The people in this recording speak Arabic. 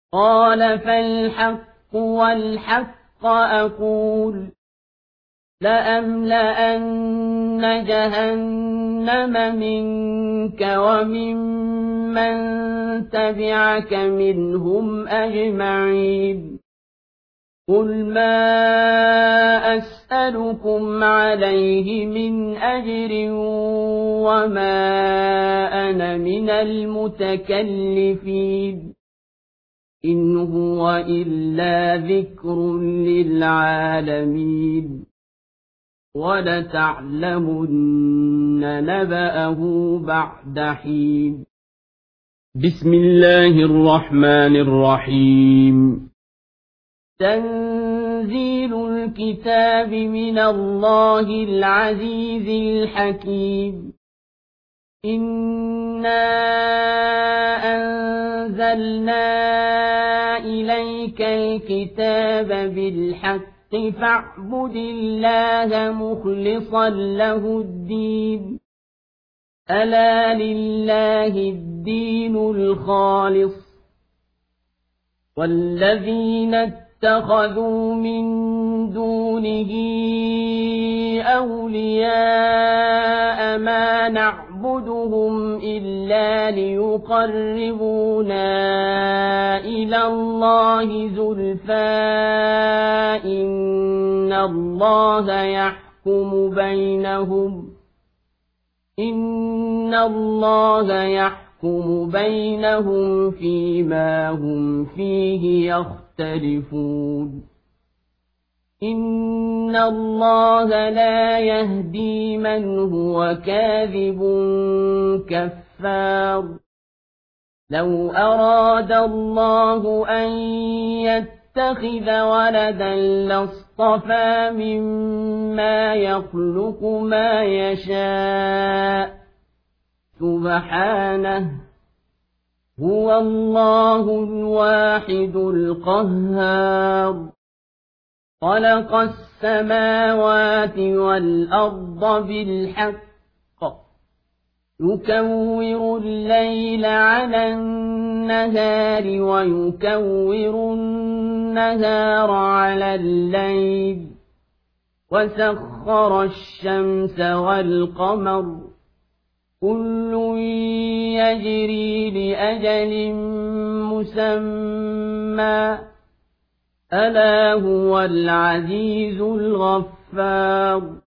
قال فالحق والحق أقول لأملأن جهنم منك وممن تبعك منهم أجمعين قل ما أسألكم عليه من أجر وما أنا من المتكلفين إن هو إلا ذكر للعالمين ولتعلمن نبأه بعد حين بسم الله الرحمن الرحيم تنزيل الكتاب من الله العزيز الحكيم إنا أنزلنا إليك الكتاب بالحق فاعبد الله مخلصا له الدين ألا لله الدين الخالص والذين اتخذوا من دونه أولياء ما نعبدهم إلا ليقربونا إلى الله زلفى إن الله يحكم بينهم فيما هم فيه يختلفون إن الله لا يهدي من هو كاذب كفار لو أراد الله أن يتخذ ولدا لاصطفى مما يخلق ما يشاء سبحانه هو الله الواحد القهار خلق السماوات والأرض بالحق يكور الليل على النهار ويكور النهار على الليل وسخر الشمس والقمر كل يجري لأجل مسمى ألا هو العزيز الغفار